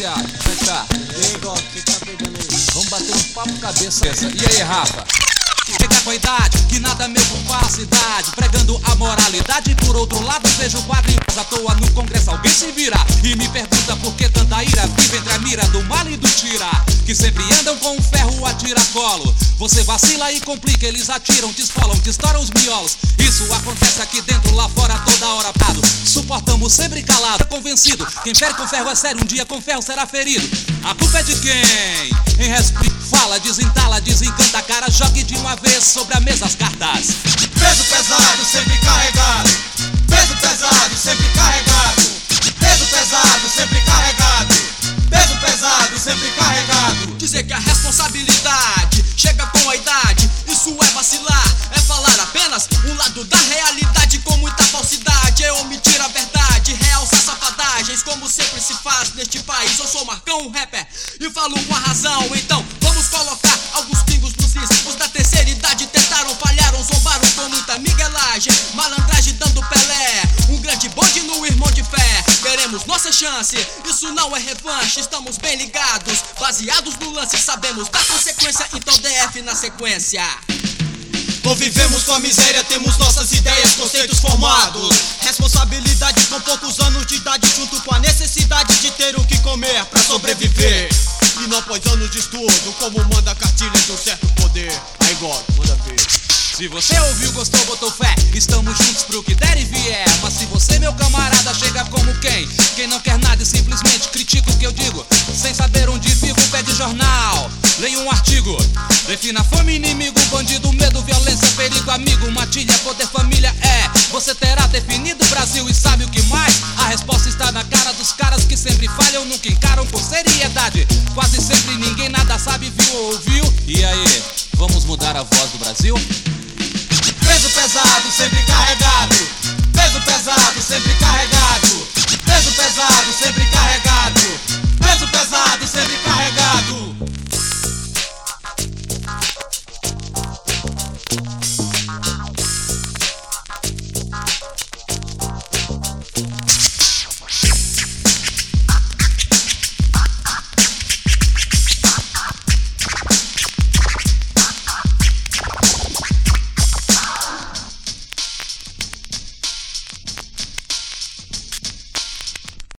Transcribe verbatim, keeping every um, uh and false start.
rapaziada? Como é que tá? E aí, Gol, o que tá pegando aí? Vamos bater um papo cabeça essa. E aí, Rafa? Chega com a idade, que nada mesmo faz idade, pregando a moralidade. E por outro lado vejo quadrinhos à toa no congresso. Alguém se vira e me pergunta por que tanta ira vive entre a mira do mal e do tira, que sempre andam com o ferro a tiracolo. Você vacila e complica, eles atiram, te esfolam, te estouram os miolos. Isso acontece aqui dentro, lá fora, toda hora parado. Suportamos sempre calado, convencido. Quem fere com ferro é sério, um dia com ferro será ferido. A culpa é de quem? Em respeito, fala, desentala, desencanta a cara. Jogue de uma vez sobre a mesa as cartas. Peso pesado, sempre carregado. Peso pesado, sempre carregado. Peso pesado, sempre carregado. Peso pesado, sempre carregado. Dizer que a responsabilidade chega com a idade, isso é vacilar, é falar apenas um lado da realidade com muita falsidade. É omitir a verdade, realçar safadagens, como sempre se faz neste país. Eu sou Marcão, um rapper, e falo com a razão. Então vamos colocar alguns pingos nos is. Os da terceira idade tentaram, falharam, zombaram com muita miguelagem, malandragem dando Pelé, um grande bonde no irmão de fé. Queremos nossa chance, isso não é revanche. Estamos bem ligados, baseados no lance, sabemos da consequência, então D F na sequência. Convivemos com a miséria, temos nossas ideias, conceitos formados. Responsabilidade com poucos anos de idade, junto com a necessidade de ter o que comer pra sobreviver. E não após anos de estudo, como manda a cartilha de um certo poder. Aí, God, manda ver. Se você ouviu, gostou, botou fé, estamos juntos pro que der e vier. Mas se você, meu camarada, chega como quem? Quem não quer nada e simplesmente critica o que eu digo, sem saber onde vivo, pede jornal, leia um artigo. Defina fome, inimigo, bandido, medo, violência, perigo, amigo, matilha, poder, família, é. Você terá definido o Brasil e sabe o que mais? A resposta está na cara dos caras que sempre falham, nunca encaram com seriedade. Quase sempre ninguém nada sabe, viu ou ouviu? E aí, vamos mudar a voz do Brasil? Peso pesado, sempre carregado. Peso pesado, sempre carregado. Peso pesado, sempre carregado.